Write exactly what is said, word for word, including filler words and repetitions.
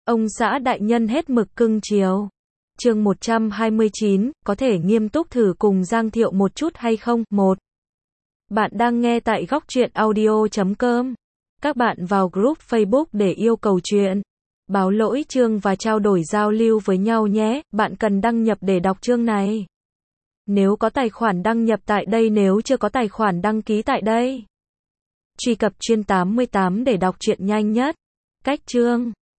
Ông xã đại nhân hết mực cưng chiều. Chương một trăm hai mươi chín, có thể nghiêm túc thử cùng Giang Thiệu một chút hay không? một. Bạn đang nghe tại góc truyện audio chấm com. Các bạn vào group Facebook để yêu cầu chuyện, báo lỗi chương và trao đổi giao lưu với nhau nhé. Bạn cần đăng nhập để đọc chương này. Nếu có tài khoản đăng nhập tại đây, nếu chưa có tài khoản đăng ký tại đây. Truy cập chuyên tám mươi tám để đọc truyện nhanh nhất. Cách chương.